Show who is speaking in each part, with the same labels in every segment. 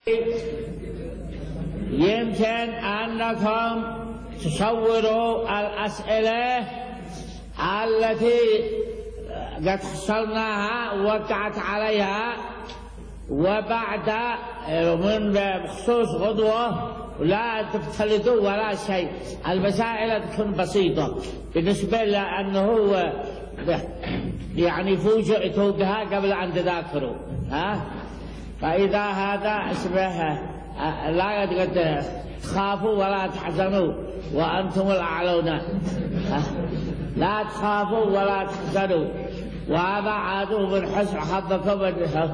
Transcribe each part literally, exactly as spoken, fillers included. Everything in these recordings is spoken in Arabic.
Speaker 1: يمكن أنكم تصوروا الأسئلة التي قد حصلناها ووقعت عليها، وبعد من بخصوص غدوة لا تختلطوا ولا شيء، المسائل تكون بسيطة بالنسبة لأنه يعني فوجئتوا بها قبل أن تذاكروا، ها؟ فإذا هذا اسمه لا قد تخافوا ولا تحزنوا وأنتم الأعلون، لا تخافوا ولا تحزنوا، وهذا عادوا من حسن حظكم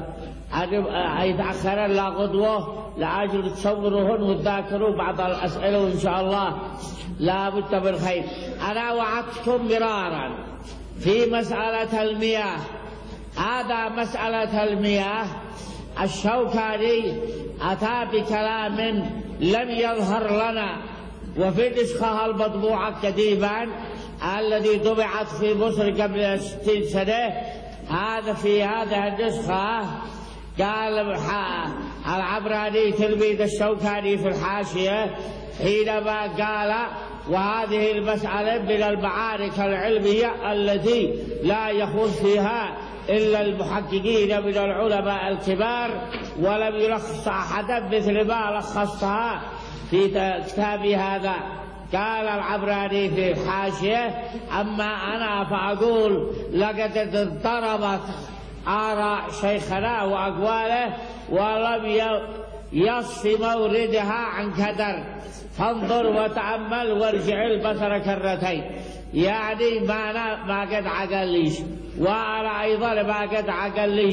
Speaker 1: أن يتأخر لا غدوة لأجل تصوروهن وتذاكروا بعض الأسئلة، وإن شاء الله لا بد من خير. أنا وعدتكم مرارا في مسألة المياه، هذا مسألة المياه الشوكاني أتى بكلام لم يظهر لنا، وفي نسخة المطبوعة قديما الذي طبعت في مصر قبل ستين سنة، هذا في هذه النسخة قال العبراني تلميذ الشوكاني في الحاشية حينما قال: وهذه المسألة من المعارك العلمية التي لا يخوض فيها إلا المحققين من العلماء الكبار، ولم يلخص أحدا مثل ما لخصها في كتابي هذا. قال العبراني في الحاشية: أما أنا فأقول لقد اضطربت آراء شيخنا وأقواله ولم يصف موردها عن كدر، فانظر وتأمل وارجع البصر كرتين. يعني ما ما قد عقليش، وأنا أيضا ما قد عقليش،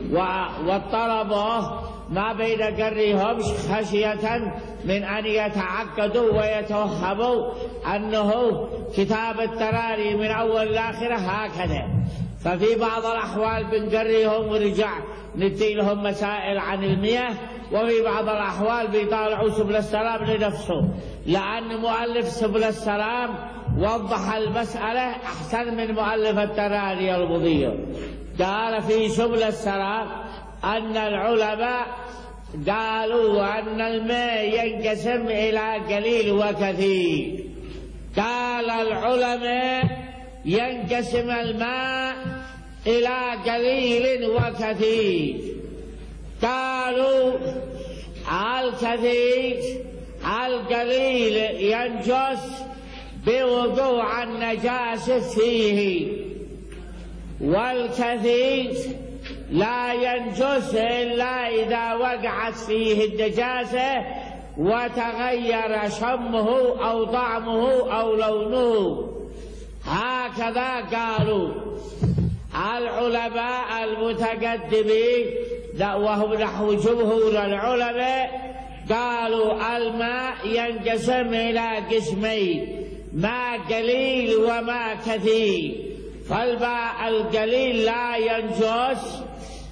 Speaker 1: والطلبة ما بين قريهم خشية من أن يتعقدوا ويتوهموا أنه كتاب التراري من أول لآخره هكذا. ففي بعض الأحوال بنقريهم ورجع ندي لهم مسائل عن المياه، وفي بعض الأحوال بيطالعوا سبل السلام لنفسه، لأن مؤلف سبل السلام وضح المسألة أحسن من مؤلف التراري المضيء. قال في سبل السلام أن العلماء قالوا أن الماء ينقسم إلى قليل وكثير. قال العلماء ينقسم الماء إلى قليل وكثير. قالوا الكثير القليل ينجس بوقوع النجاسة فيه، والكثير لا ينجس إلا إذا وقعت فيه النجاسة وتغير شمه أو طعمه أو لونه. هكذا قالوا العلماء المتقدمين، وهم نحو جمهور العلماء. قالوا الماء ينقسم إلى قسمين: ماء قليل وماء كثير. فالماء القليل لا ينجس،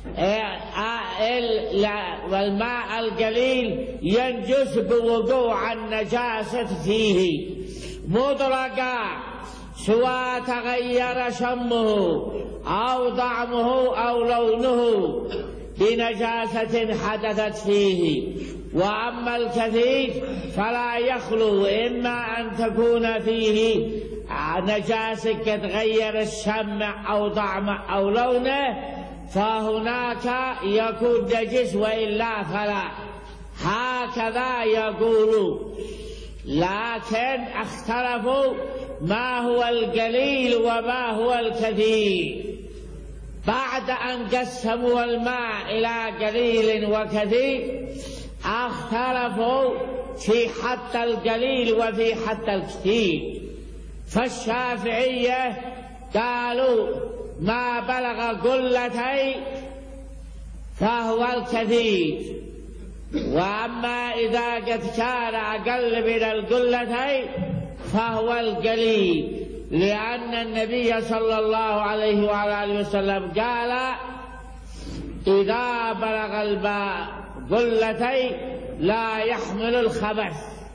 Speaker 1: والماء القليل ينجس بوقوع النجاسة فيه مطلقا، سواء تغير شمه أو طعمه أو لونه بنجاسة حدثت فيه. وأما الكثير فلا يخلو إما أن تكون فيه نجاسة قد غير الشم أو طعمه أو لونه، فهناك يكون نجس، وإلا فلا. هكذا يقولوا. لكن اختلفوا ما هو القليل وما هو الكثير. بعد أن قسموا الماء إلى قليل وكثير اختلفوا في حد القليل وفي حد الكثير. فالشافعية قالوا ما بلغ قلتين فهو الكثير، وأما إذا قد كان أقل من القلتين فهو القليل، لأن النبي صلى الله عليه وعلى آله وسلم قال: إذا بلغ الماء قلتين لا يحمل الخبث.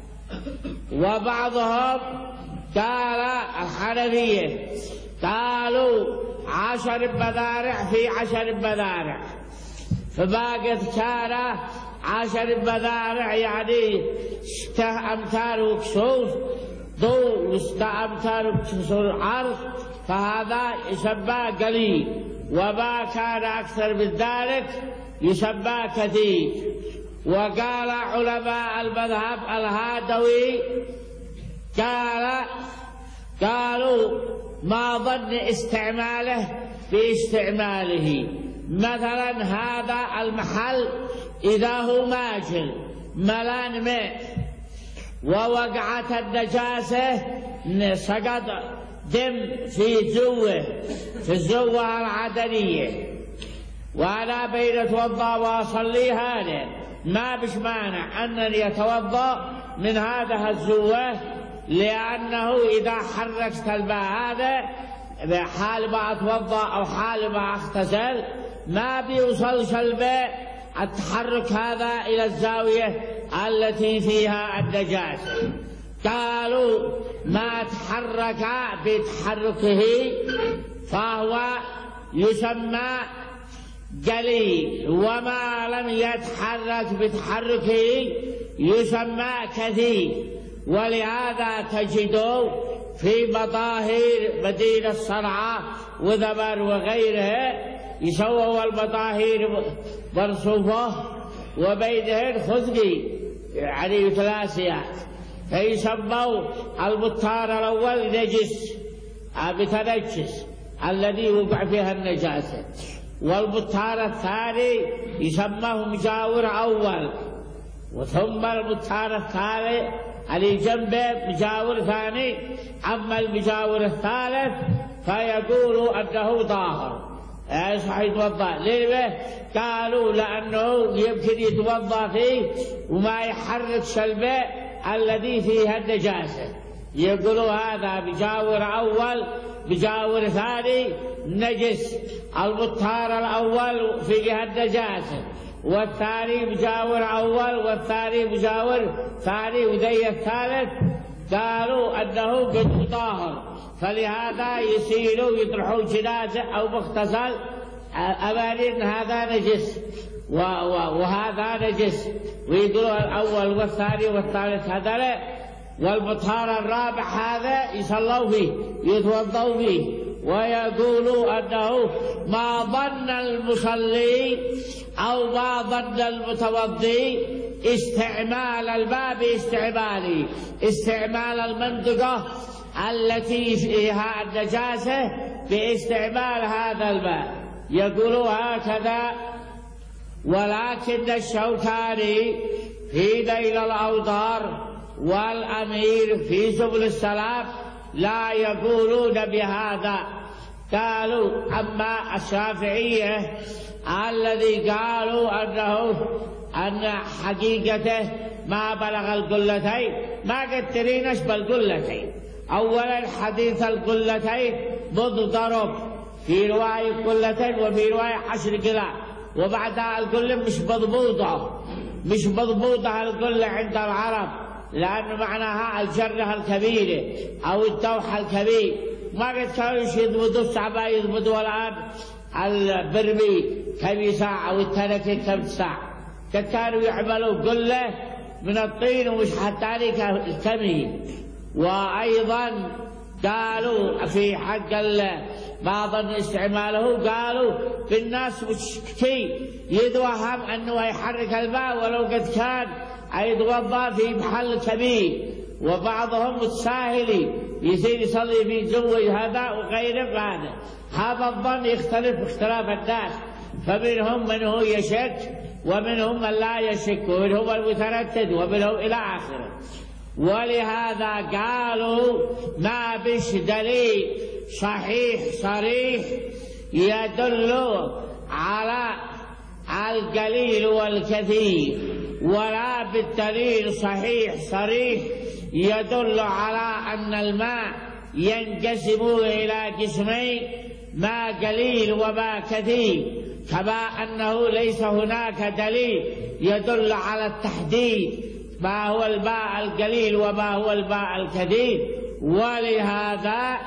Speaker 1: وبعضهم قال الحنفية قالوا عشر بذارع في عشر بذارع، فما قد كان عشر مذارع يعني ستة أمتار وكسور طول وستة أمتار وكسور عرض، فهذا يسمى قليل، وما كان أكثر من ذلك يسمى كثير. وقال علماء المذهب الهادوي قال قالوا ما ظن استعماله باستعماله، مثلا هذا المحل إذا هو ماجل ملان ماء ووقعت النجاسة سقط دم في زوه في الزوة العدنية، وأنا بين أتوضأ وأصلي هذا ما بش مانع أنني أتوضأ من هذا الزوة، لأنه إذا حركت الماء هذا حال ما أتوضأ أو حال ما أغتسل ما بيوصلش الماء التحرك هذا إلى الزاوية التي فيها النجاسة. قالوا ما تحرك بتحركه فهو يسمى قليل، وما لم يتحرك بتحركه يسمى كثير. ولهذا تجدوا في مطاهر مدينة صنعاء وذبر وغيرها يسووا المطاهر مرصوفة وبينهن خزقي يعني ثلاثيات، فيسموا المطار الأول نجس بتنجس الذي وقع فيها النجاسة، والمطار الثاني يسماه مجاور أول، وثم المطار الثالث اللي جنبه مجاور ثاني. أما المجاور الثالث فيقول أنه ظاهر يصح يتوضأ. ليه؟ قالوا لأنه يمكن يتوضأ فيه وما يحرك الماء الذي فيها النجاسة، يقولوا هذا مجاور أول مجاور ثاني نجس، المطهر الأول فيها النجاسة والثاني مجاور أول والثاني مجاور ثاني وذي الثالث، قالوا أنه قد طاهر، فلهذا يسيلوا يطرحوا جنازة أو مغتسل أبانين هذا نجس وهذا نجس، ويقولوا الأول والثاني والثالث هذا لا، والمطهر الرابع هذا يصلوا فيه يتوضوا فيه. ويقولوا أنه ما ظن المصلي أو ما ظن المتوضي استعمال الماء باستعماله، استعمال المنطقة التي فيها النجاسة باستعمال هذا الماء، يقولوا هكذا. ولكن الشوكاني في نيل الأوطار والأمير في سبل السلام لا يقولون بهذا. قالوا أما الشافعية الذي قالوا أنه أن حقيقته ما بلغ القلتين، ما قدرينش بالقلتين. أولا حديث القلتين مضطرب، في رواية قلتين وفي رواية عشر قلة، وبعدها القلة مش مضبوطة مش مضبوطة القلة عند العرب، لأن معناها الجرة الكبيرة أو الدوحة الكبير. ما قد كانوا يضبطوا الساعة يضبطوا الآن البرمي كم ساعة أو التركة كم ساعة، قد كانوا يعملوا قلة من الطين ومش حتى كمي. وأيضا قالوا في حق ما ظن استعماله، قالوا بالناس مشكي يتوهم أنه يحرك الماء ولو قد كان يتوضأ في محل كبير، وبعضهم متساهلي يصير يصلي في زوج هذا وغيره هذا. هذا الظن يختلف باختلاف الناس، فمنهم من هو يشك ومنهم من لا يشك ومنهم المتردد ومنهم إلى آخره. ولهذا قالوا ما بش دليل صحيح صريح يدل على القليل والكثير، ولا بالدليل صحيح صريح يدل على أن الماء ينقسم إلى قسمين، ما قليل وما كثير، كما أنه ليس هناك دليل يدل على التحديد ما هو الماء القليل وما هو الماء الكثير. ولهذا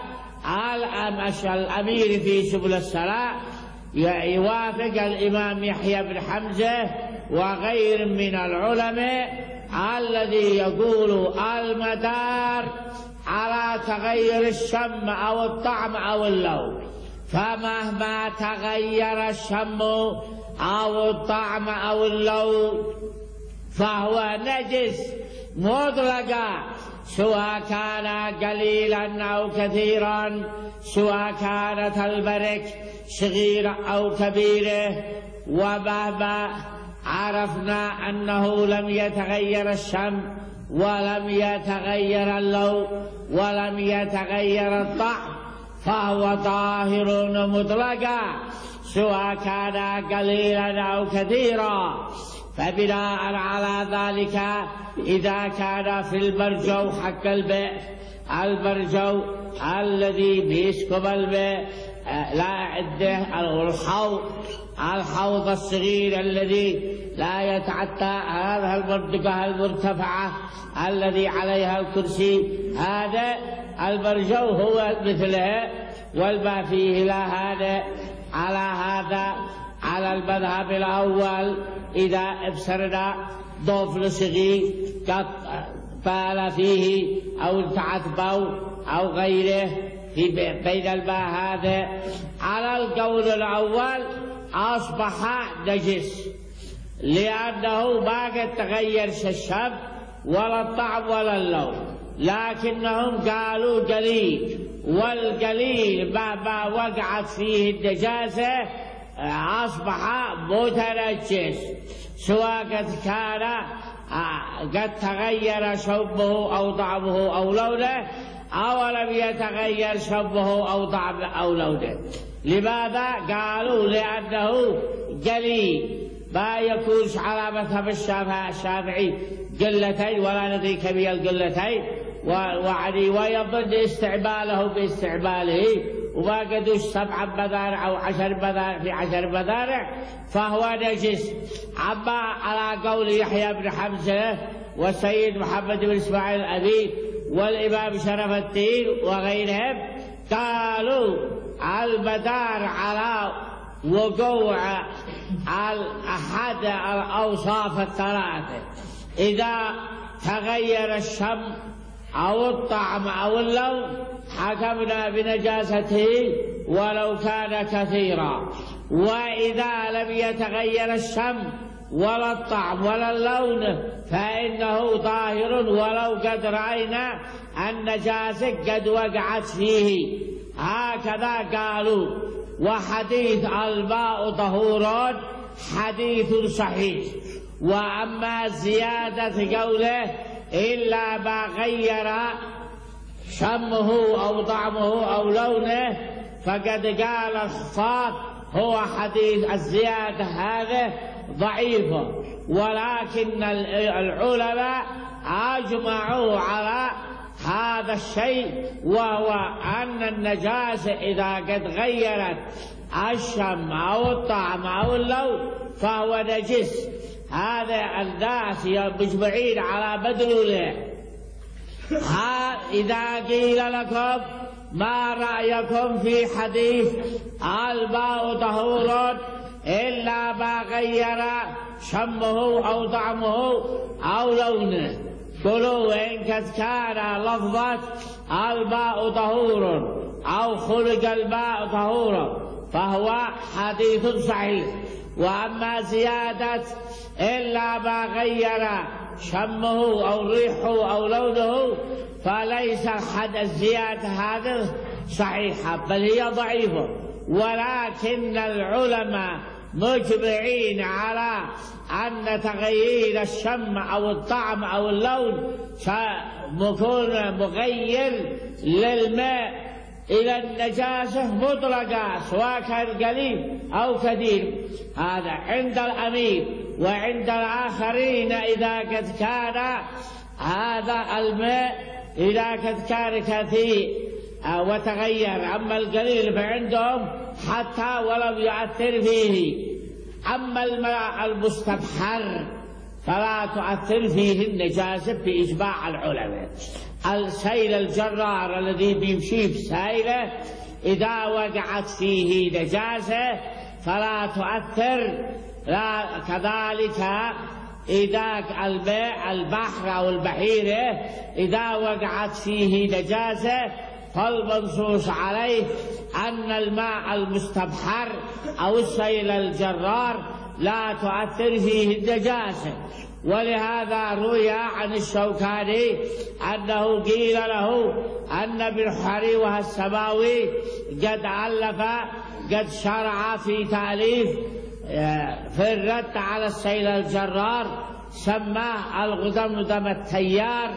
Speaker 1: الأمير في سبل السلام يوافق الإمام يحيى بن حمزة وغير من العلماء الذي يقول المدار على تغير الشم أو الطعم أو اللون، فمهما تغير الشم أو الطعم أو اللون فهو نجس مطلقا، سواء كان قليلا أو كثيرا، سواء كانت البرك صغيرة أو كبيرة. ومهما عرفنا أنه لم يتغير الشم ولم يتغير اللون ولم يتغير الطعم فهو طاهر مطلقا، سواء كان قليلا أو كثيرا. فبناء على ذلك إذا كان في البرجو حق البئر، البرجو الذي بيسكب الماء لا عنده الحوض، الحوض الصغير الذي لا يتعدى هذه المنطقة المرتفعة الذي عليها الكرسي، هذا البرجو هو مثله، والما فيه لا هذا. على هذا على المذهب الأول إذا ابصرنا طفل صغير قد بال فيه أو تعتبوا أو غيره في بين الماء هذا، على القول الأول أصبح نجس، لأنه ما قد تغير الشم ولا الطعم ولا اللون، لكنهم قالوا قليل، والقليل ما وقعت فيه النجاسة أصبح متنجس، سواء قد كان قد تغير شمه أو طعمه أو لونه أو لم يتغير شمه أو طعمه أو لونه. لماذا؟ قالوا لأنه قليل، ما يكونش على مذهب الشافعي قلتين ولا ندري كم هي القلتين، وعني ويظن استعماله باستعماله وما قدوش سبع مذارع أو عشر مذارع في عشر مذارع فهو نجس. أما على قول يحيى بن حمزة والسيد محمد بن إسماعيل الأبي والإمام شرف الدين وغيرهم قالوا المدار على وقوع أحد الأوصاف الثلاثة، إذا تغير الشم أو الطعم أو اللون حكمنا بنجاسته ولو كان كثيرا، وإذا لم يتغير الشم ولا الطعم ولا اللون فإنه طاهر ولو قد رأينا النجاسة قد وقعت فيه. هكذا قالوا. وحديث الماء طهور حديث صحيح. وأما زيادة قوله إلا ما غير شمه أو طعمه أو لونه فقد قال الخفاف هو حديث الزيادة هذا ضعيف، ولكن العلماء أجمعوا على هذا الشيء، وهو أن النجاسة إذا قد غيرت الشم أو الطعم أو اللون فهو نجس. هذا الناس مجمعين على مدلوله. إذا قيل لكم ما رأيكم في حديث الماء طهور إلا ما غير شمه أو طعمه أو لونه، قلوا إن كان لفظة الماء طهور أو خلق الماء طهور فهو حديث صحيح. وأما زيادة إلا ما غير شمه أو ريحه أو لونه فليس حد الزيادة هذه صحيحة بل هي ضعيفة، ولكن العلماء مجمعين على أن تغيير الشم أو الطعم أو اللون مكون مغير للماء إلى النجاسة مطلقة سواء كان قليل أو كثير. هذا عند الأمير، وعند الآخرين إذا قد كان هذا الماء إذا قد كان كثير وتغير. أما القليل فعندهم حتى ولم يؤثر فيه. أما الماء المستبحر فلا تؤثر فيه النجاسة بإجماع العلماء. السيل الجرار الذي بيمشي بسائله إذا وقعت فيه نجاسة فلا تؤثر لا كذلك إذا البحر أو البحيرة إذا وقعت فيه نجاسة فالمنصوص عليه أن الماء المستبحر أو السيل الجرار لا تؤثر فيه النجاسة. ولهذا روي عن الشوكاني أنه قيل له أن ابن حريوة السماوي قد ألف قد شرع في تأليف في الرد على السيل الجرار سماه الغدمدم التيار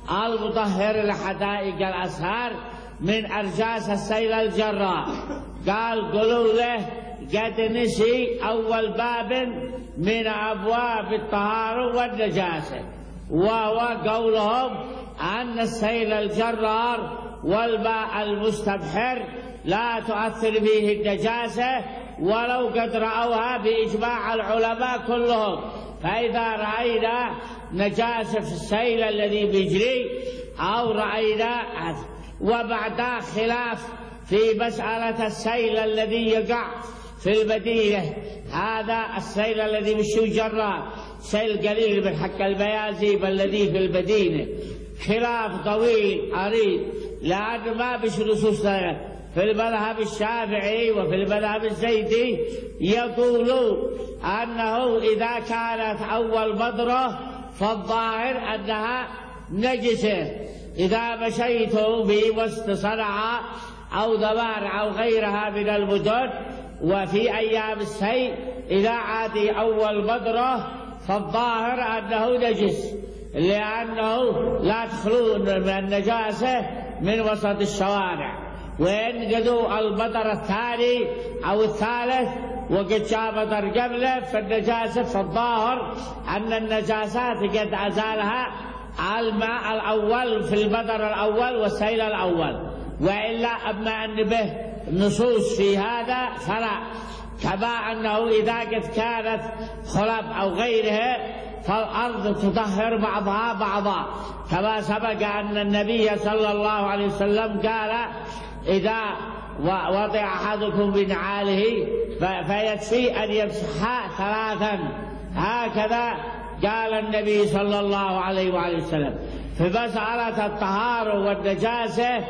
Speaker 1: المطهر لحدائق الأزهار من أرجاس السيل الجرار. قال قولوا له قد نسي أول باب من أبواب الطهارة والنجاسة، وهو قولهم أن السيل الجرار والماء المستبحر لا تؤثر فيه النجاسة ولو قد رأوها بإجماع العلماء كلهم. فإذا رأينا نجاسة في السيل الذي بيجري أو رأينا وبعد خلاف في مسألة السيل الذي يقع في المدينة، هذا السيل الذي مشو جرار سيل قليل من حق البيازيب الذي في المدينة، خلاف طويل عريض لأن ما بش نصوص في المذهب الشافعي وفي المذهب الزيدي يقولون أنه إذا كانت أول مضرة فالظاهر أنها نجسة. إذا مشيت بوسط صنعاء أو ضبار أو غيرها من المدن وفي أيام السيل إذا عادي أول مضرة فالظاهر أنه نجس، لأنه لا تخلون من النجاسة من وسط الشوارع. وإن قدوا المطر الثاني أو الثالث وقد جاء مطر قبله فالنجاسة فالظاهر أن النجاسات قد أزالها الماء الأول في المطر الأول والسيل الأول. وإلا أما أن به نصوص في هذا فلا، كما أنه إذا قد كانت خلب أو غيرها فالأرض تطهر بعضها بعضا، كما سبق أن النبي صلى الله عليه وسلم قال إذا وضع أحدكم بنعاله فيكفي أن يمسحها ثلاثا، هكذا قال النبي صلى الله عليه وآله وسلم. في مسألة الطهارة والنجاسة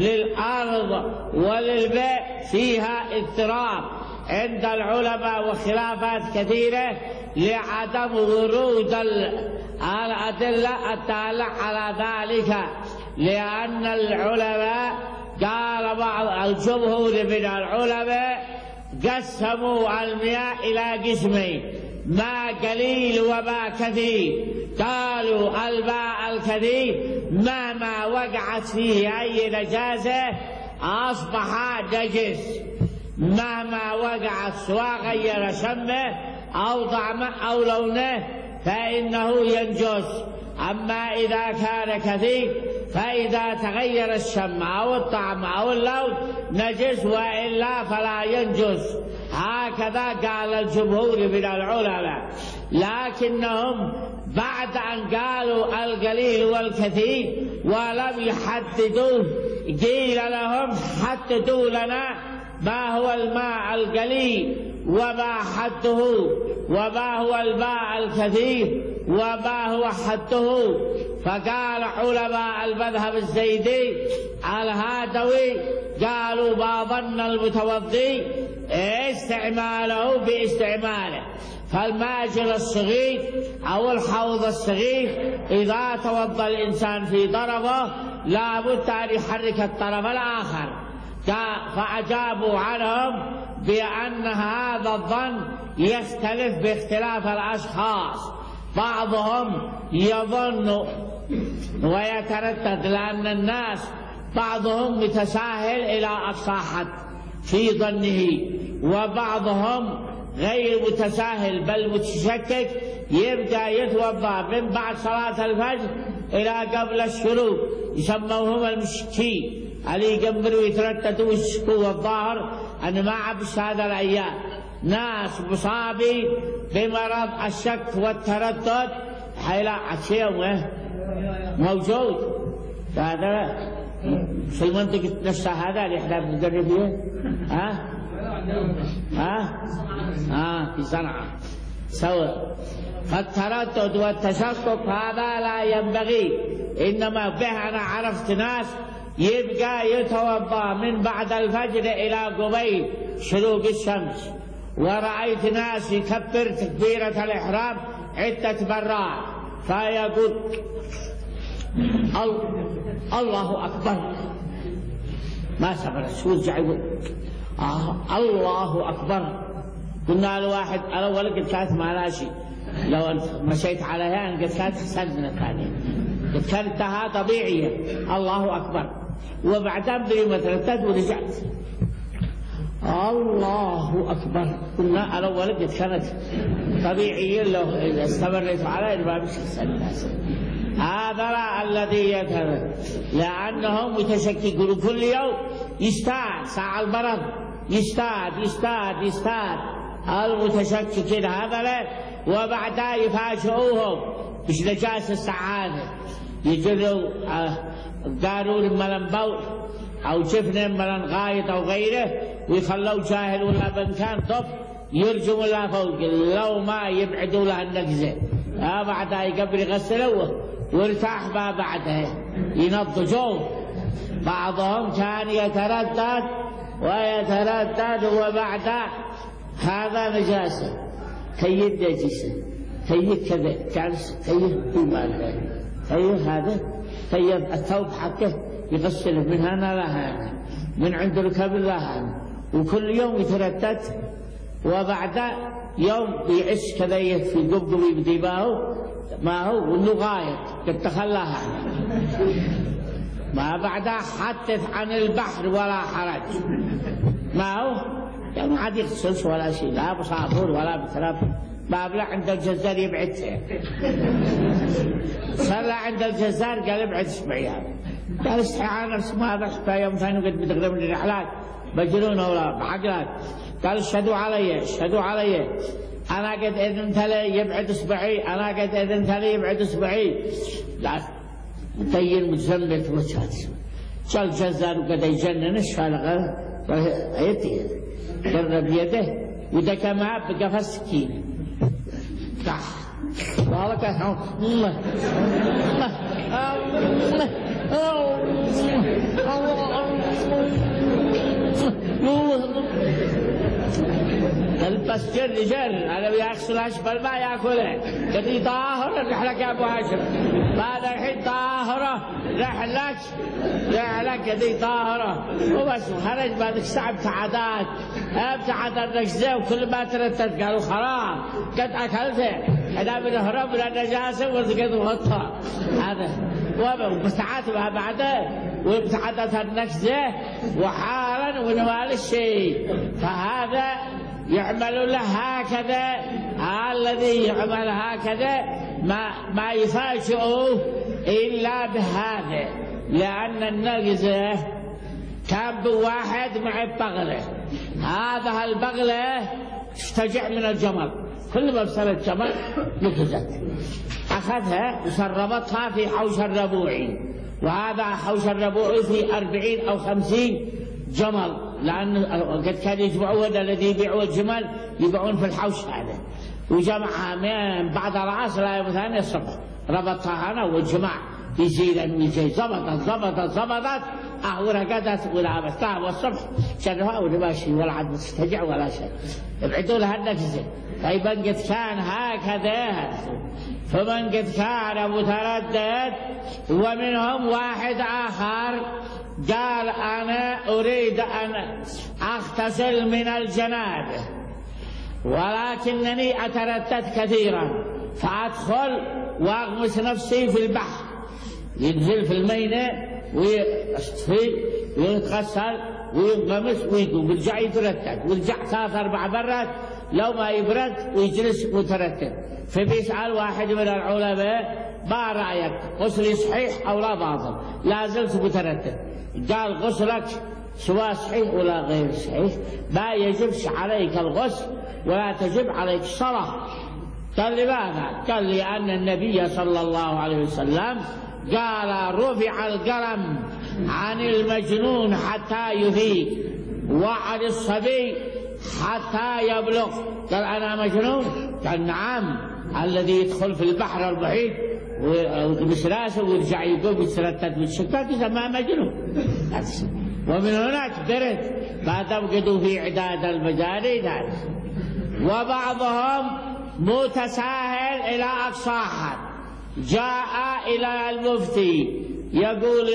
Speaker 1: للأرض وللماء فيها اضطراب عند العلماء وخلافات كثيرة لعدم ورود الأدلة الدالة على ذلك، لأن العلماء قال بعض الجمهور من العلماء قسموا المياه إلى قسمين، ماء قليل وماء كثير. قالوا الماء الكثير مهما وقعت فيه أي نجاسة أصبح نجس، مهما وقعت سواء غير شمه أو طعمه أو لونه فإنه ينجس. أما إذا كان كثير فإذا تغير الشم أو الطعم أو اللون نجس، وإلا فلا ينجس. هكذا قال الجمهور من العلماء. لكنهم بعد أن قالوا القليل والكثير ولم يحددوه قيل لهم حددوا لنا ما هو الماء القليل وما حده، وما هو الماء الكثير وما هو حده. فقال علماء المذهب الزيدي الهادوي قالوا ما ظن المتوضي استعماله باستعماله، فالماجل الصغير أو الحوض الصغير إذا توضى الإنسان في طرفه لا بد أن يحرك الطرف الآخر. فأجابوا عنهم بأن هذا الظن يختلف باختلاف الأشخاص، بعضهم يظن ويتردد لأن الناس بعضهم متساهل إلى أقصى حد في ظنه، وبعضهم غير متساهل بل متشكك يبدأ يتوضأ من بعد صلاة الفجر إلى قبل الشروق، يسموهم المشكين اللي يقبلوا ويترددوا ويشكوا. الظاهر أن ما عبش هذا الأيام ناس مصابي بمرض الشك والتردد حيلا عشيهم موجود. هذا في المنطقة نفسها هذا اللي احنا بنقرب فيه ها ها ها في صنعاء سواء. فالتردد والتشكك هذا لا ينبغي، إنما به أنا عرفت ناس يبقى يتوضأ من بعد الفجر إلى قبيل شروق الشمس، ورأيت ناس يكبر تكبيرة الإحرام عدة مرات، فيقول الله أكبر، ما صبر شو رجع يقول آه الله أكبر. قلنا له واحد الأول قد كانت ما شيء، لو أنت مشيت عليها قد كانت أحسن من الثانية، قد كانت لها طبيعية الله أكبر، وبعدين بيوم ترددت ورجعت الله أكبر. قلنا الأول قد كانت طبيعية، لو استمرت عليها ما بيش أحسن الناس. هذا الذي يتردد لأنهم متشككون كل يوم يستعد ساعة المرض، يستعد يستعد يستعد المتشككين هذا، وبعدها يفاجئوهم مش نجاس السعادة، يجروا قارون ملن بول أو جفن ملن غايط أو غيره، ويخلوا جاهل ولا بنكان طف يرجموا له فوق لو ما يبعدوا له النقزة. بعدها يقبل يغسلوه وارتاح ما بعدها ينضجوه. بعضهم كان يتردد ويتردد وبعد هذا نجاسة كيد نجسة كيد كذا كان كيد بمال كيد هذا كيد الثوب حقه يغسله من هنا لهنا من عند ركب لهنا، وكل يوم يتردد، وبعد يوم يعش كذا في قبقب يبدي باهو ما هو وانه غايط قد تخلاها ما بعدها حدث عن البحر ولا حرج، ما هو يعني ما عاد يغسلش ولا شيء، لا بصابون ولا بتراب، ما بلا عند الجزار يبعد صلى عند الجزار قال ابعد اسبوعيا، قال استحى نفس ما بحث يوم ثاني قد بتقرب من الرحلات بجرونه ولا بعقلات، قال اشهدوا علي اشهدوا علي أنا قد إذنت لي يبعد إصبعي، أنا قد إذنت لي يبعد إصبعي، لا متين متزمت وشات شال جزار وقد يجنن الشالغ يدي قرب يده ودك معه بقى السكين كح والله كح الله البس جر جر أنا بيغسل أشبال ما يأكله كذي طاهرة رحلك يا أبو هاشم بعد الحين طاهرة رحلك رحلك كذي طاهرة وبس خرج بعد الساعة ابتعادات ابتعاد النجزة وكل ما تردد قالوا خلاص قد أكلته هذا من هرب من النجاسة وزقد وغطها هذا وابتعاد بعده وابتعادت النجزة وحالا ونوال الشيء، فهذا يعمل له هكذا، الذي يعمل هكذا ما ما يفاجئه إلا بهذا، لأن النجزة كان بواحد مع البغلة، هذا البغلة اشتجع من الجمل، كل ما بصر الجمل نكزت، أخذها وسربتها في حوش الربوعي، وهذا حوش الربوعي في أربعين أو خمسين جمل، لأن قد كان يجمعون الذي يبيعوا الجمل يبيعون في الحوش هذا، وجمعها من بعد العصر لا يوم ثاني الصبح ربطها أنا والجماع يزيد ويزيد زبطت زبطت زبطت أهو رقدت ولابستها والصبح شرها ولماشي ولا عاد مستجع ولا شيء، ابعدوا لها النفس. فمن قد كان هكذا فمن قد كان متردد، ومنهم واحد آخر قال أنا أريد أن أغتسل من الجنابة ولكنني أتردد كثيرا، فأدخل وأغمس نفسي في البحر، ينزل في الميناء ويستفيد ويتغسل وينغمس ويقوم ويرجع يتردد ويرجع ثلاث أربع مرات لو ما يبرد ويجلس متردد. فبيسأل واحد من العلماء ما رأيك غسلي صحيح أو لا باطل؟ لا زلت متردد. قال غسلك سواء صحيح ولا غير صحيح ما يجبش عليك الغسل ولا تجب عليك الصلاة. قال لماذا؟ قال لأن النبي صلى الله عليه وسلم قال رفع القلم عن المجنون حتى يفيق وعن الصبي حتى يبلغ. قال أنا مجنون قال نعم، الذي يدخل في البحر المحيط ويقبس راسه ويرجع يقوم يتردد بالشكاك يسمى مجنون. ومن هناك برد ما توجدوا في عداد المجاري ذلك. وبعضهم متساهل إلى أقصى حد، جاء إلى المفتي يقول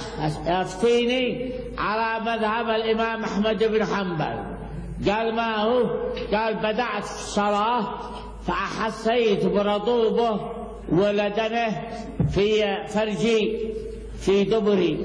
Speaker 1: افتيني على مذهب الإمام أحمد بن حنبل. قال ما هو؟ قال بدأت الصلاة فأحسيت برطوبة ولدنه في فرجي في دبري،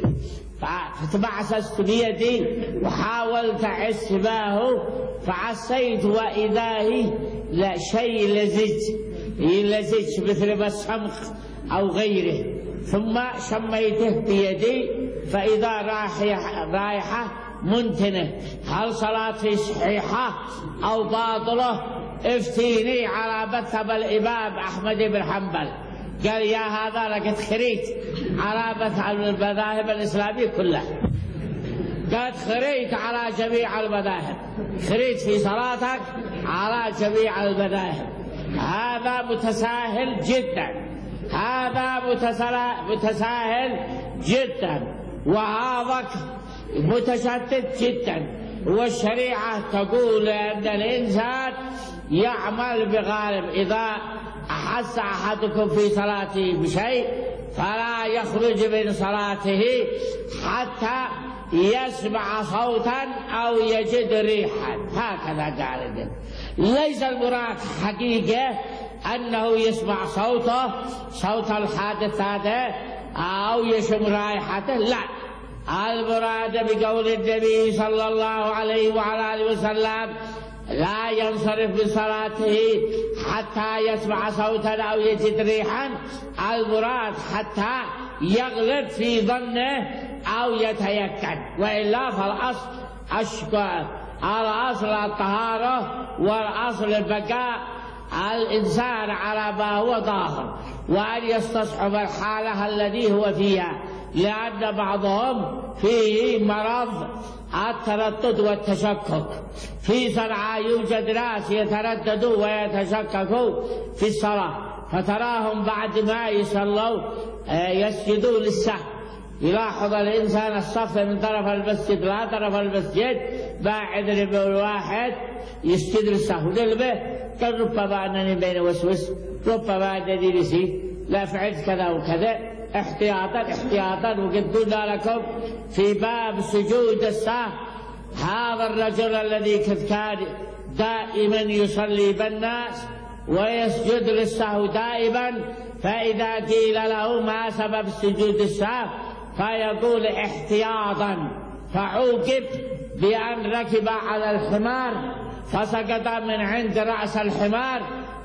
Speaker 1: فتبعثت بيدي وحاولت عسباه فعسيت وإذا هي لا شيء لزج يلزج مثل السمخ أو غيره، ثم شميته بيدي فإذا رايحة منتنة. هل صلاتي صحيحة أو باطلة؟ افتيني على مذهب الإمام أحمد بن حنبل. قال يا هذا لقد خريت على مذهب المذاهب الإسلامية كلها، قد خريت على جميع المذاهب، خريت في صلاتك على جميع المذاهب. هذا متساهل جدا، هذا متساهل جدا، وهذا متشدد جدا. والشريعة تقول أن الإنسان يعمل بغالب، إذا أحس أحدكم في صلاته بشيء فلا يخرج من صلاته حتى يسمع صوتا أو يجد ريحا، هكذا قال. ليس المراد حقيقة أنه يسمع صوته صوت الحادث هذا أو يشم رائحته، لا، المراد بقول النبي صلى الله عليه وعلى آله وسلم لا ينصرف من صلاته حتى يسمع صوتا أو يجد ريحا، المراد حتى يغلب في ظنه أو يتيقن، وإلا فالأصل أشكى الأصل الطهارة، والأصل بقاء الإنسان على ما هو ظاهر، وأن يستصحب الحالة الذي هو فيها، لأن بعضهم فيه مرض التردد والتشكك. في صنعاء يوجد ناس يترددوا ويتشككوا في الصلاة، فتراهم بعد ما يصلوا يسجدوا للسهو. يلاحظ الإنسان الصف من طرف المسجد لا طرف المسجد باعد الواحد يسجد للسهو، نلبه قال ربما أنني بين وسوس، ربما أنني نسيت، لا فعلت كذا وكذا، احتياطا احتياطا. وقد قلنا لكم في باب سجود السهو هذا الرجل الذي كان دائما يصلي بالناس ويسجد للسهو دائما، فإذا قيل له ما سبب سجود السهو فيقول احتياطا، فعوقب بأن ركب على الحمار فسقط من عند رأس الحمار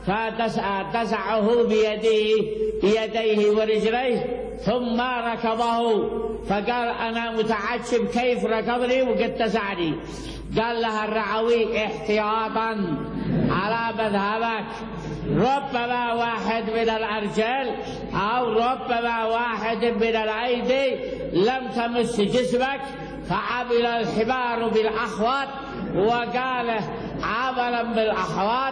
Speaker 1: فدسعه بيديه بيديه ورجليه ثم ركضه، فقال أنا متعجب كيف ركضني وقد دسعني. قال لها الرعوي احتياطا على مذهبك، ربما واحد من الأرجل أو ربما واحد من الأيدي لم تمس جسمك، فعمل الحمار بالأحوط وقال عملا بالأحوط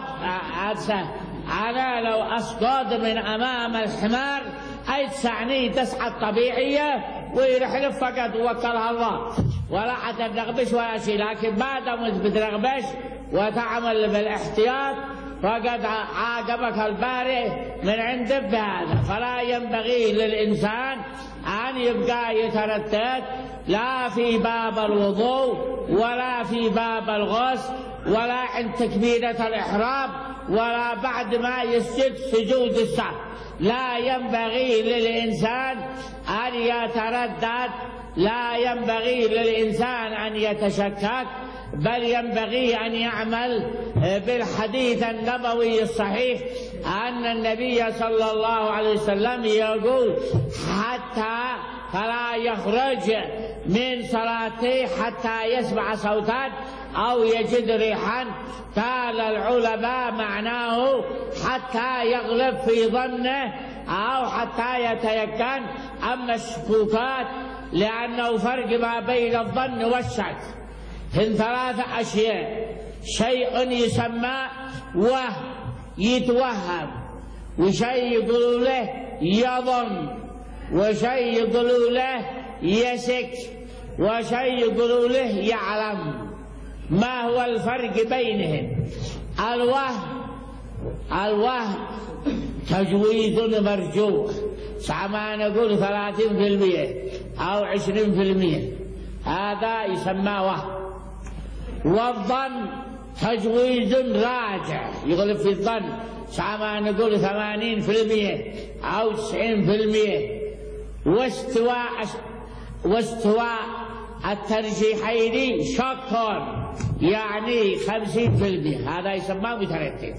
Speaker 1: أنا لو أسقط من أمام الحمار أي تسعني دسعة طبيعية ويرحلف فقط ووكلها الله، ولا حتى ترغبش ولا شيء، لكن ما دامت بترغبش وتعمل بالاحتياط فقد عاقبك البارئ من عندك بهذا. فلا ينبغي للإنسان أن يبقى يتردد لا في باب الوضوء ولا في باب الغسل ولا عند تكبيرة الإحرام ولا بعد ما يسجد سجود السهو. لا ينبغي للإنسان أن يتردد، لا ينبغي للإنسان أن يتشكك، بل ينبغي أن يعمل بالحديث النبوي الصحيح أن النبي صلى الله عليه وسلم يقول حتى فلا يخرج من صلاته حتى يسمع صوتا أو يجد ريحا. قال العلماء معناه حتى يغلب في ظنه أو حتى يتيقن. أما الشكوكات لأنه فرق ما بين الظن والشك، هن ثلاثة أشياء: شيء يسمى وهم يتوهم، وشيء يقولوا له يظن، وشيء يقولوا له يسك، وشيء يقولوا له يعلم. ما هو الفرق بينهم؟ الوهم الوهم تجويد مرجوح، ما نقول ثلاثين في المئة أو عشرين في المئة، هذا يسمى وهم. والظن تجويد راجع، يغلب في الظن، ما نقول ثمانين في المئة أو تسعين في المئة. واستواء واستواء الترجيحين شك، يعني خمسين في المئة، هذا يسمى متردد.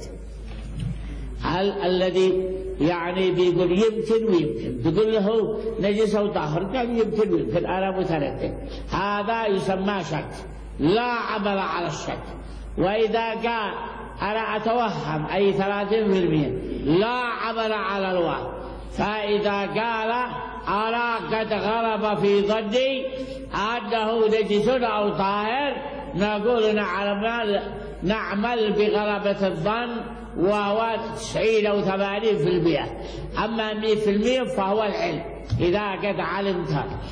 Speaker 1: الذي يعني بيقول يمكن ويمكن، تقول له نجس أو طاهر، قال يمكن ويمكن، أنا متردد، هذا يسمى شك، لا عمل على الشك. وإذا قال أنا أتوهم أي ثلاثين في المئة، لا عمل على الوهم. فإذا قال أنا قد غلب في ظني أنه نجس أو طاهر، نقول نعمل نعمل بغلبة الظن، وهو تسعين أو ثمانين في المئة. أما مئة في المئة فهو العلم إذا قد علمت.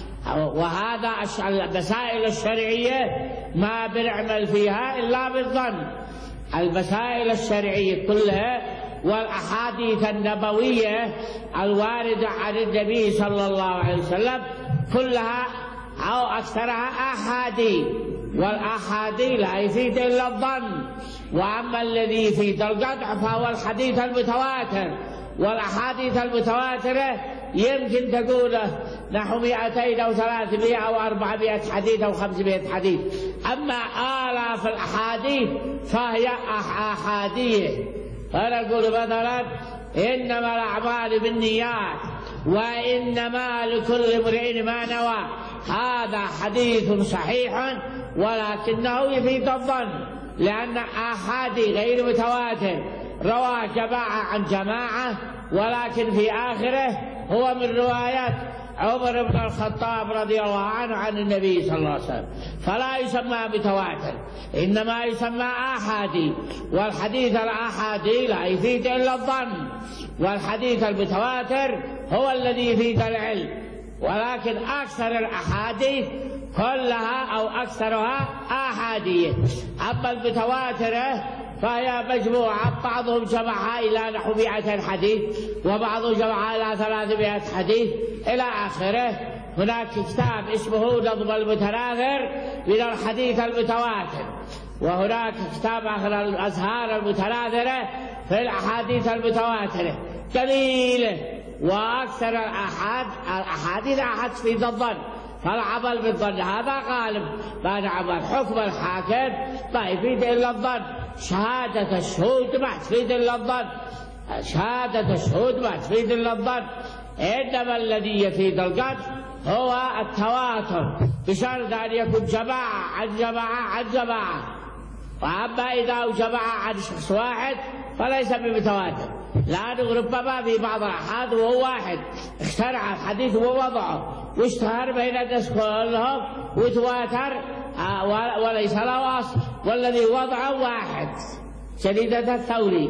Speaker 1: وهذا المسائل الشرعية ما بنعمل فيها إلا بالظن، المسائل الشرعية كلها والأحاديث النبوية الواردة عن النبي صلى الله عليه وسلم كلها أو أكثرها أحاديث، والأحاديث لا يفيد إلا الظن. وأما الذي يفيد القطع فهو الحديث المتواتر، والأحاديث المتواترة يمكن تقول نحو مئتين أو ثلاثمائة أو أربعمائة حديث أو خمسمائة حديث. أما آلاف الأحاديث فهي أحاديث. فنقول مثلا إنما الأعمال بالنيات وإنما لكل امرئ ما نوى، هذا حديث صحيح ولكنه يفيد الظن، لأن أحاديث غير متواتر رواه جماعة عن جماعة، ولكن في آخره هو من روايات عمر بن الخطاب رضي الله عنه عن النبي صلى الله عليه وسلم، فلا يسمى متواتر، إنما يسمى أحاديث. والحديث الأحاديث لا يفيد إلا الظن، والحديث المتواتر هو الذي يفيد العلم. ولكن أكثر الأحاديث كلها أو أكثرها أحاديث. أما المتواترة فهي مجموعة، بعضهم جمعها إلى نحو مئتين حديث، وبعضهم جمعها إلى ثلاثمائة حديث إلى آخره. هناك كتاب اسمه نظم المتناثر من الحديث المتواتر، وهناك كتاب آخر الأزهار المتناثرة في الأحاديث المتواترة قليلة. وأكثر الأحاد الأحاديث أحد في الظن، فالعمل بالظن هذا غالب. بعد عمل حكم الحاكم ما يفيد إلا الظن، شهادة الشهود ما تفيد إلا الظن، شهادة الشهود ما تفيد إلا الظن. إنما الذي يفيد القطع هو التواتر، بشرط أن يكون جماعة عن جماعة عن جماعة. وأما إذا جماعة عن شخص واحد فليس بمتواتر، لأنه ربما في بعض الأحاد وهو واحد اخترع الحديث ووضعه واشتهر بين الناس كلهم وتواتر وليس له أصل، والذي وضعه واحد شديدة الثوري،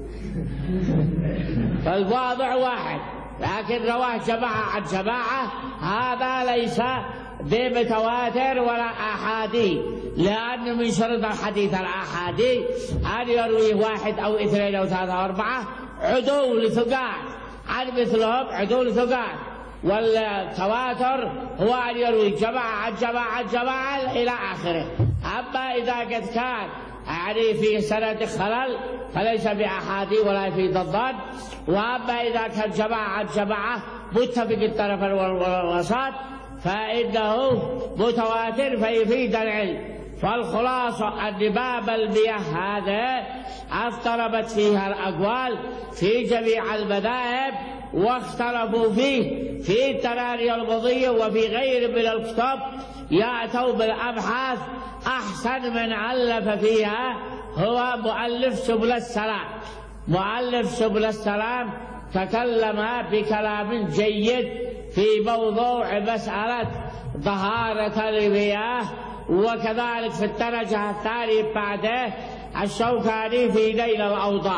Speaker 1: فالواضع واحد لكن رواه جماعة عن جماعة، هذا ليس بمتواتر ولا أحاديث، لأن من شرط الحديث الأحاديث أن يروي واحد أو اثنين أو ثلاثة أو أربعة عدول ثقات عن مثلهم عدول ثقات. والتواتر هو أن يروي جماعة عن جماعة عن جماعة إلى آخره. أما إذا قد كان يعني في سند خلل فليس بأحاديث ولا يفيد الظن. وأما إذا كان جماعة عن جماعة متفق الطرفين والوسط فإنه متواتر فيفيد العلم. فالخلاصة أن باب المياه هذا اضطربت فيها الأقوال في جميع المذاهب، واختلفوا فيه في التراري المضية وفي غير من الكتب. يأتوا بالأبحاث أحسن من ألف فيها هو مؤلف سبل السلام. مؤلف سبل السلام تكلم بكلام جيد في موضوع مسألة طهارة المياه، وكذلك في الدرجة الثانية بعده الشوكاني في نيل الأوطار.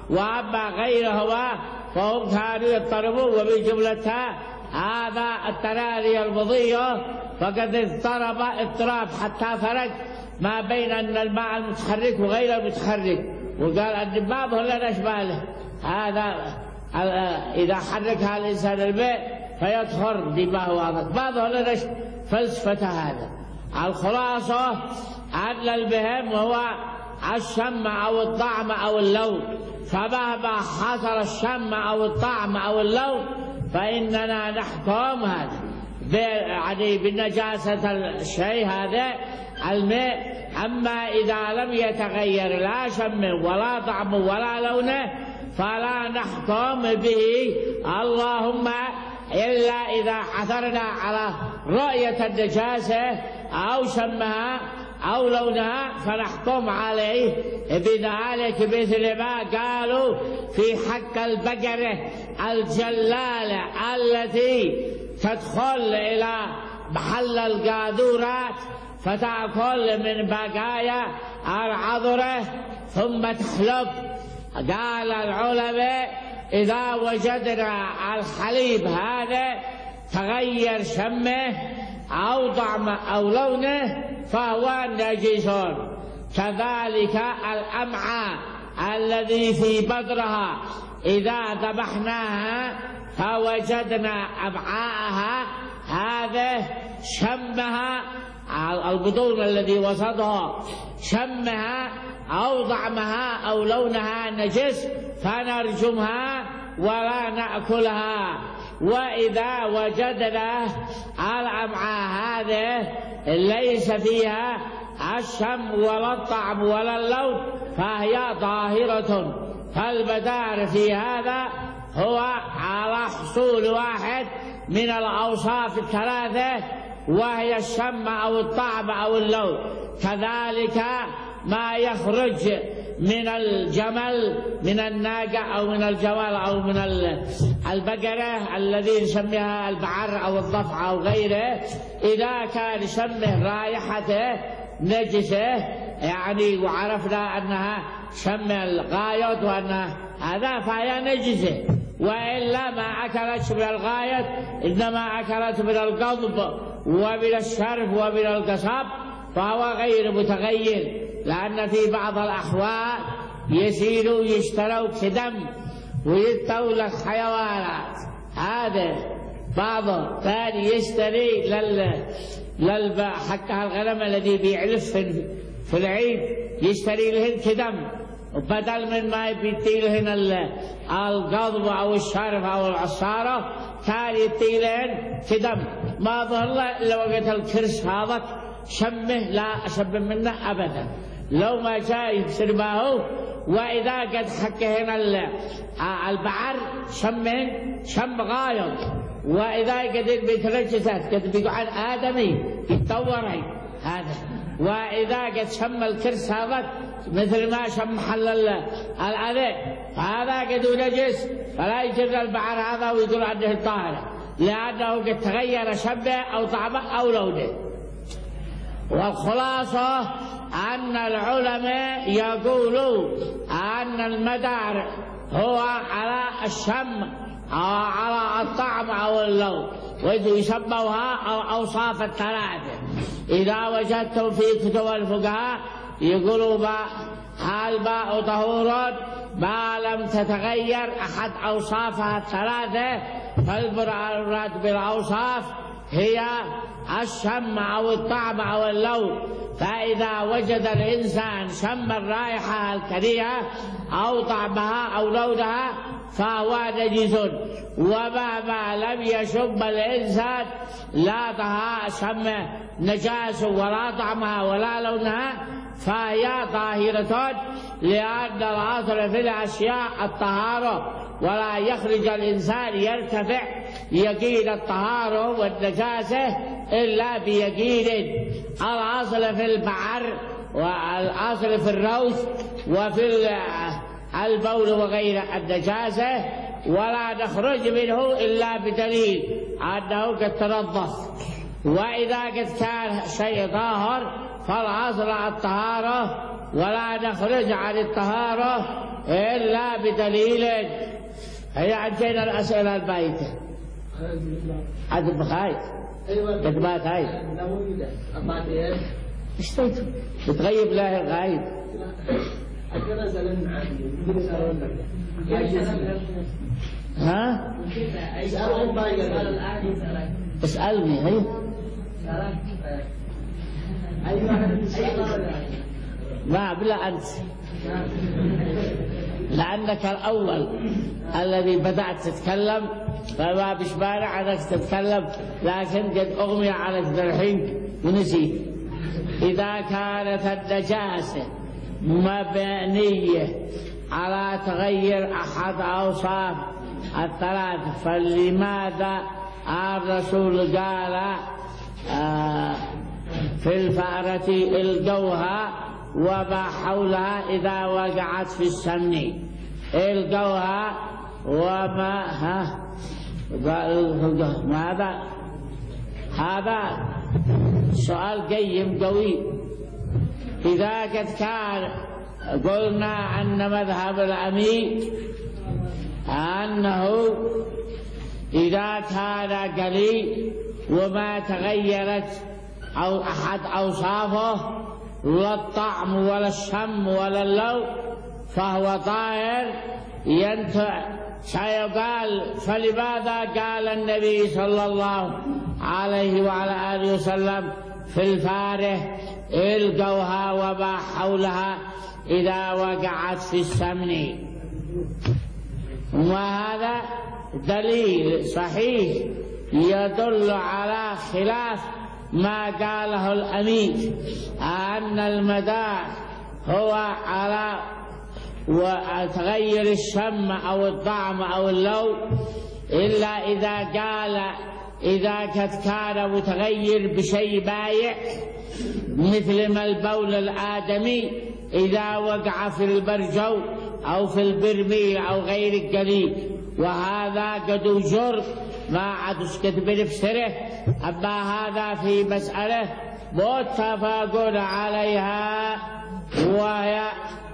Speaker 1: وأما غيرهما فهم كانوا يضطربون. وبجملتها هذا التراري المضية فقد اضطرب اضطراب حتى فرق ما بين أن الماء المتحرك وغير المتحرك، وقال أن ما ظهر لنا إشباله هذا إذا حركها الإنسان الماء فيطهر دماغه واضح، ما ظهر لنا فلسفة هذا. الخلاصة أن المهم هو الشم أو الطعم أو اللون، فمهما حصل الشم أو الطعم أو اللون فإننا نحكم هذا يعني بالنجاسة الشيء هذا الماء. أما إذا لم يتغير لا شم ولا طعم ولا لونه فلا نحكم به، اللهم إلا إذا عثرنا على رؤية النجاسة أو شمها أو لونها فنحكم عليه بذلك، مثل ما قالوا في حق البقرة الجلالة التي تدخل إلى محل القاذورات فتأكل من بقايا العذرة ثم تحلب. قال العلماء إذا وجدنا الحليب هذا تغير شمه أو طعمه أو لونه فهو نجس. كذلك الأمعاء الذي في بدرها إذا ذبحناها فوجدنا أمعاءها هذا شمها البطون الذي وسطها شمها أو طعمها أو لونها نجس فنرجمها ولا نأكلها. وإذا وجدنا الأمعاء هذه ليس فيها الشم ولا الطعم ولا اللون فهي طاهرة. فالمدار في هذا هو على حصول واحد من الأوصاف الثلاثة وهي الشم أو الطعم أو اللون. كذلك ما يخرج من الجمل من الناقة أو من الجمل أو من البقرة الذي نسميها البعر أو الضفع أو غيره، إذا كان شمه رائحته نجسة يعني وعرفنا أنها شم الغاية وأنها هذا فهي نجسة، وإلا ما أكلت من الغاية إنما أكلت من القضب ومن الشرب ومن القصب فهو غير متغير. لأن في بعض الأحوال يسيروا يشتروا كدم ويدوا للحيوانات، هذا بعض ثاني يشتري لل لل حق الغنم الذي بيعلف في العيد يشتري لهن كدم، وبدل من ما يبيتي لهن القضب أو الشرف أو العصارة كان يبيتي لهن كدم. ما ظهر له إلا وقت الكرش هذا شمه لا أشب منه أبدا لو ما جاء يشربه. وإذا قد حكهن البعر شمه شم غاية، وإذا قد بيترجسات قد بيقعد آدمي يتطوري هذا، وإذا قد شم الكرس هذا مثل ما شم حل الأذى فهذا قد نجس فلا يجر البعر هذا ويقول عنه الطاهرة لأنه قد تغير شمه أو طعمه أو لونه. والخلاصة أن العلماء يقولوا أن المدار هو على الشم أو على الطعم أو اللون، ويسموها أوصاف الثلاثة. إذا وجدتم في كتب الفقهاء يقولوا الماء طهور ما لم تتغير أحد أوصافها الثلاثة، فالمراد بالأوصاف هي الشم أو الطعم أو اللون. فإذا وجد الإنسان شم الرائحة الكريهة أو طعمها أو لونها فهو نجس. وما لم يشم الإنسان لا طها شم نجاس ولا طعمها ولا لونها فهي طاهرة، لأن الأصل في الأشياء الطهارة، ولا يخرج الإنسان يرتفع يقين الطهارة والنجاسة إلا بيقين. الأصل في البعر والأصل في الروث وفي البول وغير النجاسة، ولا نخرج منه إلا بدليل أنه قد تنظف. وإذا قد كان شيء ظاهر فالأصل الطهارة، ولا نخرج عن الطهارة إلا بدليل. هي عندنا الأسئلة البايتة عاد بخايف قد ما خايف ايش تيتو بتغيب له الغايب ها اسألني هي ما بلا أنت لأنك الأول الذي بدأت تتكلم فما بشبارع أنك تتكلم، لكن قد أغمي عليك الحين ونسيت. إذا كانت النجاسة مبنية على تغير أحد أوصاف الثلاث فلماذا الرسول قال آه في الفأرة القوها وما حولها إذا وقعت في السمن؟ القوها وما ها ماذا؟ هذا سؤال قيم قوي. إذا قد كان قلنا أن مذهب الأمير أنه إذا كان قليل وما تغيرت أو أحد أوصافه لا الطعم ولا الشم ولا اللون فهو طاهر ينتع. سيقال فلماذا قال النبي صلى الله عليه وعلى آله وسلم في الفاره القوها وما حولها إذا وقعت في السمن؟ وهذا دليل صحيح يدل على خلاف ما قاله الأمير أن المدار هو على وتغير الشم أو الطعم أو اللون، إلا إذا قال إذا كان متغير بشيء بايع مثل ما البول الآدمي إذا وقع في البرجو أو في البرميل أو غير القليل، وهذا قد جر ما عاد قد بنفسره. أما هذا في مسألة متفق عليها وهي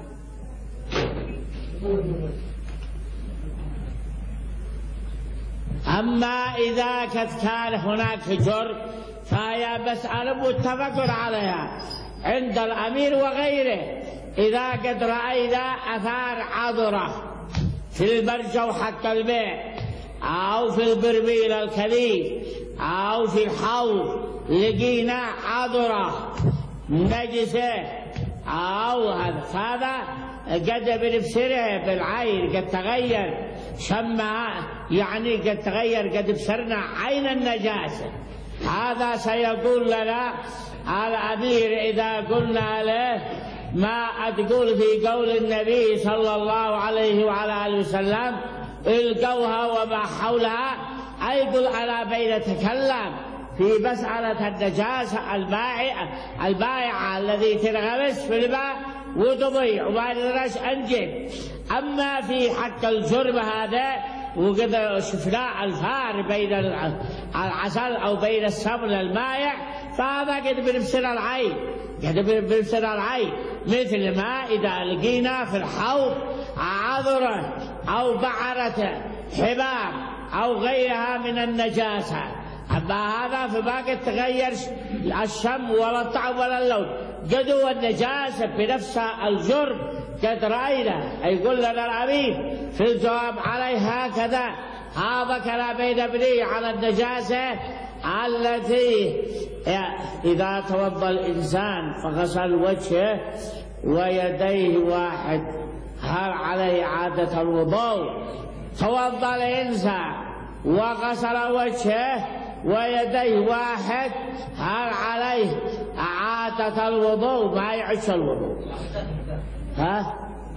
Speaker 1: أما إذا كان هناك جر فهي مسألة متفق عليها عند الأمير وغيره. إذا قد رأينا أثار عذرة في البرجو حق البيع أو في البرميل الكليل أو في الحوض لقينا عذرة نجسة أو هذا قد بنفسره بالعين قد تغير شمها، يعني قد تغير قد بصرنا عين النجاسة. هذا سيقول لنا الأمير إذا قلنا له ما تقول في قول النبي صلى الله عليه وعلى آله وسلم القوها وما حولها، أيقول على بين تكلم في مسألة النجاسة البائعة البائعة الذي تنغمس في الماء وتضيع وما ندرش أنجب. أما في حق الجرم هذا وقد شفنا الفار بين العسل أو بين السمن المائع فهذا قد بنفسر العين قد بنفسر العين مثل ما إذا لقينا في الحوض عذرة أو بعرة حمام أو غيرها من النجاسة. أما هذا فما قد تغير الشم ولا الطعم ولا اللون، قد هو النجاسة بنفس الجرم قد رأينا. يقول لنا الأمير في الجواب عليه هكذا هذا كلام بين ابني على النجاسة التي إذا توضأ الإنسان فغسل وجهه ويديه واحد هل عليه عادة الوضوء؟ توضأ الإنسان وغسل وجهه ويديه واحد هل عليه عادة الوضوء؟ ما يعيش الوضوء. ها؟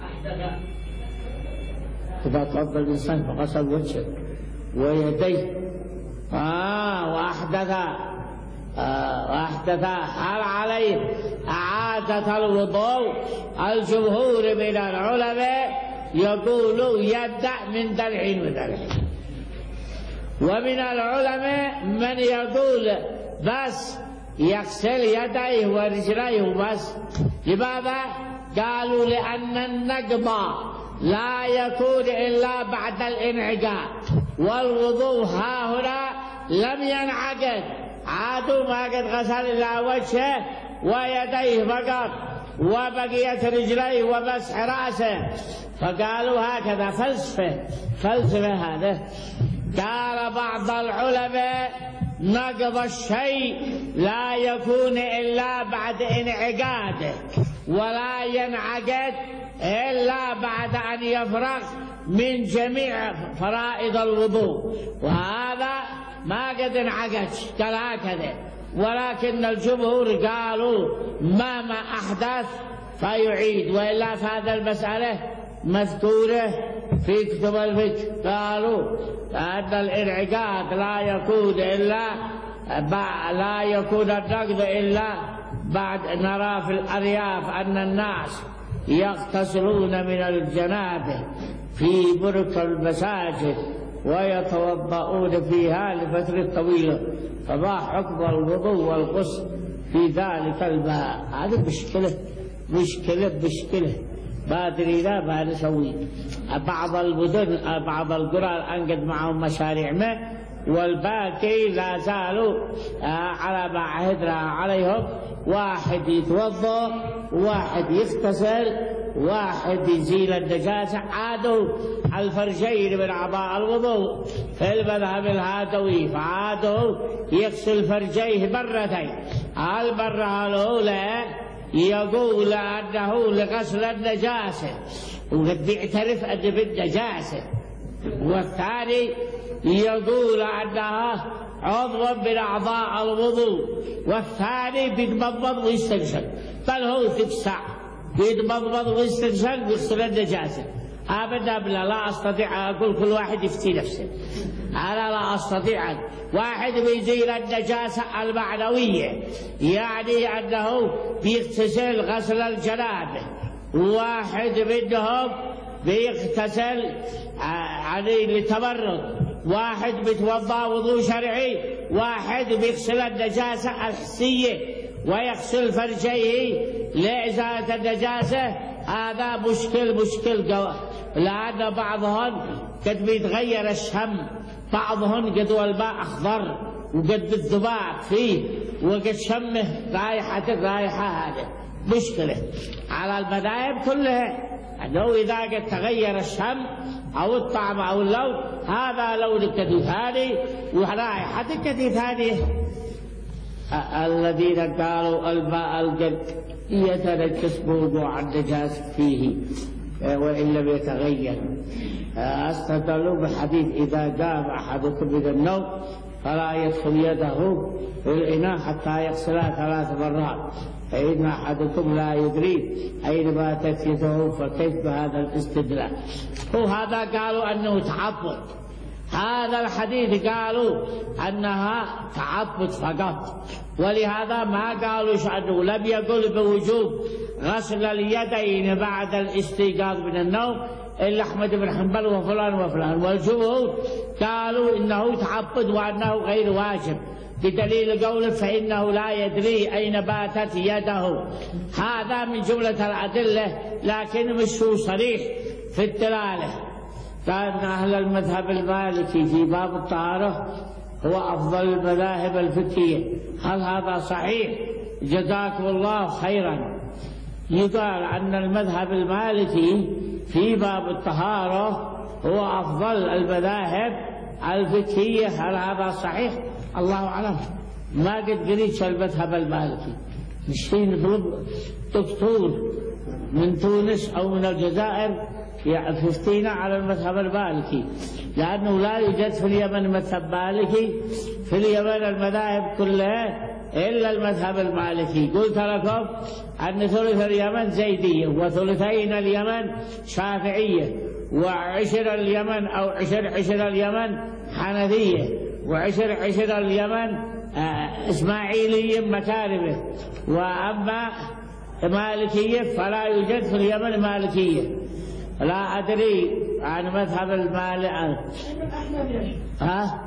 Speaker 1: إذا توضأ الإنسان فغسل وجهه ويديه آه وأحدث آه وأحدث هل عليه عادة الوضوء؟ الجمهور من العلماء يقولوا يبدأ من دلع ودلع، ومن العلماء من يقول بس يغسل يديه ورجليه بس. لماذا؟ قالوا لأن النقض لا يكون إلا بعد الانعقاد، والوضوء ها هنا لم ينعقد، عادوا ما قد غسل إلا وجهه ويديه فقط وبقيت رجليه ومسح رأسه، فقالوا هكذا فلسفة فلسفة هذا. قال بعض العلماء نقض الشيء لا يكون إلا بعد انعقاده، ولا ينعقد إلا بعد أن يفرغ من جميع فرائض الوضوء، وهذا ما قد انعقد قال هكذا. ولكن الجمهور قالوا ما ما أحدث فيعيد، وإلا فهذا المسألة مذكورة في كتب الفقه، قالوا أن الانعقاد لا يكون إلا لا يكون النقض إلا بعد. نرى في الأرياف أن الناس يغتسلون من الجنابة في برك المساجد ويتوضؤون فيها لفترة طويلة، فما حكم الوضوء والغسل في ذلك الماء؟ هذه مشكلة مشكلة مشكلة ما أدري لا ما نسوي. بعض المدن بعض القرى أنقذ معهم مشاريع ماء، والباقي لا زالوا على ما عهدنا عليهم، واحد يتوضأ واحد يغتسل واحد يزيل النجاسة. عادوا الفرجين من أعضاء الوضوء في المذهب الهادوي، فعادوا يغسل فرجيه مرتين، المرة الأولى يقول أنه لغسل النجاسة وقد بيعترف أن بالنجاسة، والثاني يقول أنها عضو من أعضاء الوضوء، والثاني بيتمضمض ويستنشق، بل هو تكسع بيتمضمض ويستنشق ويغسل النجاسة. أبدا أبدا لا أستطيع أقول كل واحد يفتي نفسه، أنا لا أستطيع. واحد بيزيل النجاسة المعنوية يعني أنه بيغتسل غسل الجنابة، واحد منهم بيغتسل يعني لتبرد، واحد بيتوضأ وضوء شرعي، واحد بيغسل النجاسة الحسية ويغسل فرجيه لإزالة النجاسة. هذا مشكل مشكل قوي، لأن بعضهم قد بيتغير الشم، بعضهم قد الماء أخضر وقد بالذباب فيه وقد شمه رائحة الرائحة. هذا مشكلة على المذاهب كلها، أنه إذا قد تغير الشم أو الطعم أو اللون، هذا لون الكدي ثاني ورائحة الكدي ثانية. الذين قالوا الماء القد يتنجس موضوع النجاسة فيه وإن لم يتغير، استدلوا بحديث إذا قام أحدكم من النوم فلا يدخل يده في الإناء حتى يغسلها ثلاث مرات، فإن أحدكم لا يدري أين باتت يده فكيف بهذا الاستدلال؟ وهذا قالوا أنه تعبد، هذا الحديث قالوا أنها تعبد فقط، ولهذا ما قالوا أنه لم يقل بوجوب غسل اليدين بعد الاستيقاظ من النوم إلا أحمد بن حنبل وفلان وفلان، والجمهور قالوا إنه تعبد وأنه غير واجب، بدليل قوله فإنه لا يدري أين باتت يده. هذا من جملة الأدلة، لكن مش هو صريح في الدلالة. كان أهل المذهب المالكي في باب الطهارة هو أفضل المذاهب الفقهية، هل هذا صحيح؟ جزاكم الله خيرا. يقال أن المذهب المالكي في باب الطهارة هو أفضل المذاهب الفقهية، هل هذا صحيح؟ الله أعلم، ما قد قريت المذهب المالكي. نشتي نطلب دكتور من تونس أو من الجزائر يفتينا على المذهب المالكي، لأنه لا يوجد في اليمن مذهب مالكي، في اليمن المذاهب كلها إلا المذهب المالكي. قلت لكم أن ثلث اليمن زيدية، وثلثين اليمن شافعية، وعشر اليمن أو عشر عشر اليمن حنفية، وعشر عشر اليمن إسماعيلية مكارمة، وأما مالكية فلا يوجد في اليمن مالكية. لا أدري عن مذهب المالك. ها؟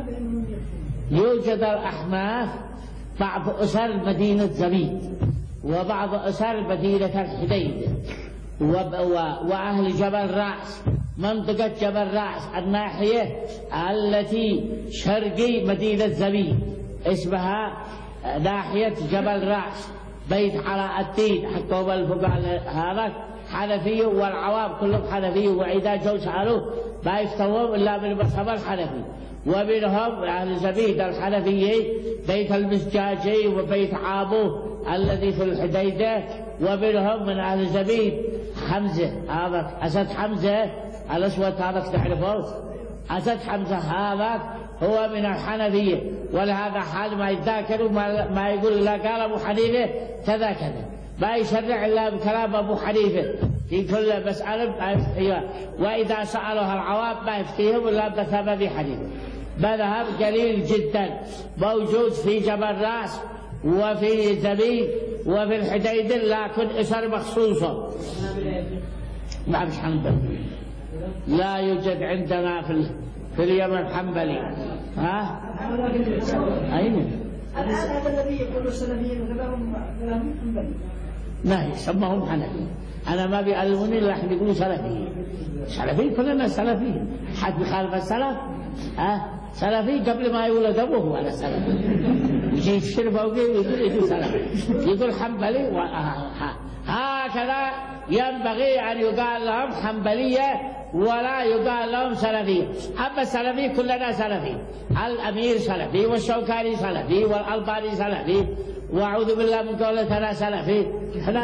Speaker 1: يوجد الأحناف بعض أسر مدينة زبيد، وبعض أسر مدينة الحديدة، وأهل جبل رأس، منطقة جبل رأس الناحية التي شرقي مدينة زبيب اسمها ناحية جبل رأس، بيت علاء الدين حكوا الفقهاء هذا حنفي، والعوام كلهم حنفي، وإذا جو سألوه ما يفتوون إلا بالمذهب الحنفي. ومنهم أهل زبيد الحنفية بيت المزجاجي وبيت عابو الذي في الحديدة. ومنهم من أهل زبيد حمزة، هذا أسد حمزة الأسود هذا تعرفوه، أسد حمزة هذا هو من الحنفية. ولهذا حال ما يتذاكروا ما يقول إلا قال أبو حنيفة كذا كذا، ما يشرع إلا بكلام أبو حنيفة في كل مسألة ما يفتيها، وإذا سألوها العوام ما يفتيهم إلا بمذهب أبي حنيفة. مذهب قليل جدا موجود في جبل راس وفي زبيب وفي الحديدة، لكن اسر مخصوصة. ما مش حنبلي، لا يوجد عندنا في في اليمن حنبلي. ها؟ أين؟
Speaker 2: الآن هذا الذي يقول السلفيين وغيرهم كلامهم حنبلي.
Speaker 1: ما يسمهم حنفي. أنا ما بيعلموني إلا إحنا يقولوا سلفي. سلفي كلنا سلفي. حد بخالف السلف؟ ها؟ سلفي قبل ما يولد أبوه على سلفي. يجي يشرب فوقه ويقول يقول سلفي. يقول حنبلي هكذا ينبغي أن يقال لهم حنبلية ولا يقال لهم سلفي. أما السلفي كلنا سلفي، الأمير سلفي والشوكاني سلفي والألباني سلفي، وأعوذ بالله من قولة أنا سلفي. احنا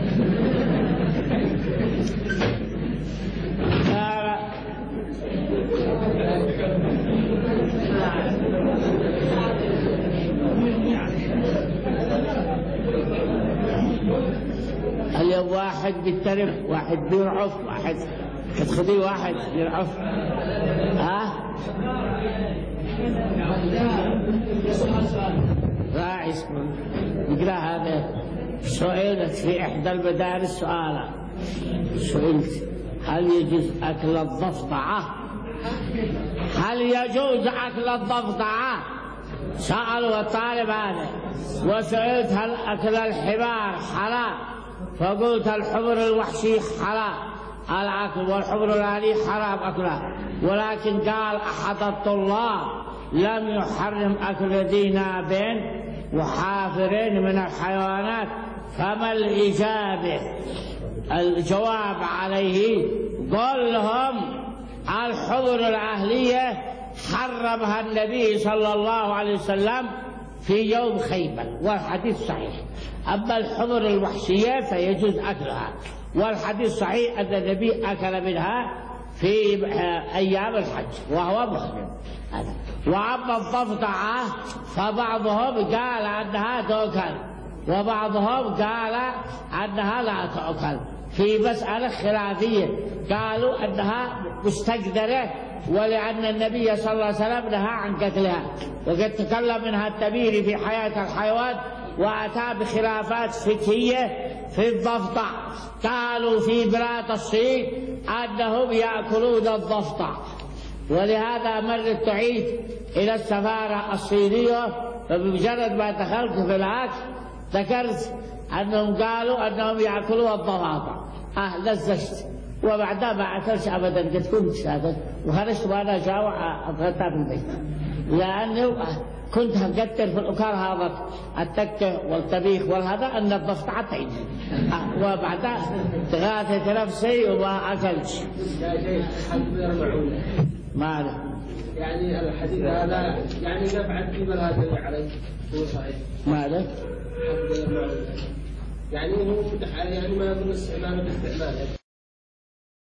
Speaker 1: اليوم واحد بالترف، واحد بيرعف، واحد تخذي واحد بيرعف. ها؟ راعي نقرأ هذا. سئلت في إحدى المدارس سؤالا، سئلت هل يجوز أكل الضفدعة؟ هل يجوز أكل الضفدعة؟ سألوا الطالب هذا. وسئلت هل أكل الحمار حلال؟ فقلت الحمر الوحشي حلال الأكل، والحمر الأهلي حرام أكله. ولكن قال أحد الطلاب لم يحرم أكل ذي ناب وحافرين من الحيوانات، فما الإجابة؟ الجواب عليه قل لهم الحمر الأهلية حرمها النبي صلى الله عليه وسلم في يوم خيبر، والحديث صحيح. أما الحمر الوحشية فيجوز أكلها، والحديث صحيح أن النبي أكل منها في أيام الحج وهو محرم. وأما الضفدعة فبعضهم قال أنها تؤكل وبعضهم قال أنها لا تؤكل، في مسألة خلافية. قالوا أنها مستقدرة، ولأن النبي صلى الله عليه وسلم نهى عن قتلها، وقد تكلم منها التبيري في حياة الحيوان وأتى بخلافات فقهية في الضفدع. قالوا في بلاد الصين أنهم يأكلون الضفدع، ولهذا مرت تعيد إلى السفارة الصينية، فبمجرد ما دخلت في العكس ذكرت أنهم قالوا أنهم يأكلون الضفادع. أه لزجت، وبعدها ما أكلش أبدا، قد كنت ساكت وخرجت وأنا جاوع أتغدى في البيت، لأنه كنت هقدر في الأكار هذا التكة والطبيخ والهذا أن الضفدعة تعيد. أه وبعدها تغاثت نفسي وما أكلش. ما أعرف.
Speaker 3: يعني الحديث هذا يعني نفعل في بلاد عليه هو صحيح.
Speaker 1: ما أعرف.
Speaker 3: يعني هو يعني ما يكون استعماله باستعماله.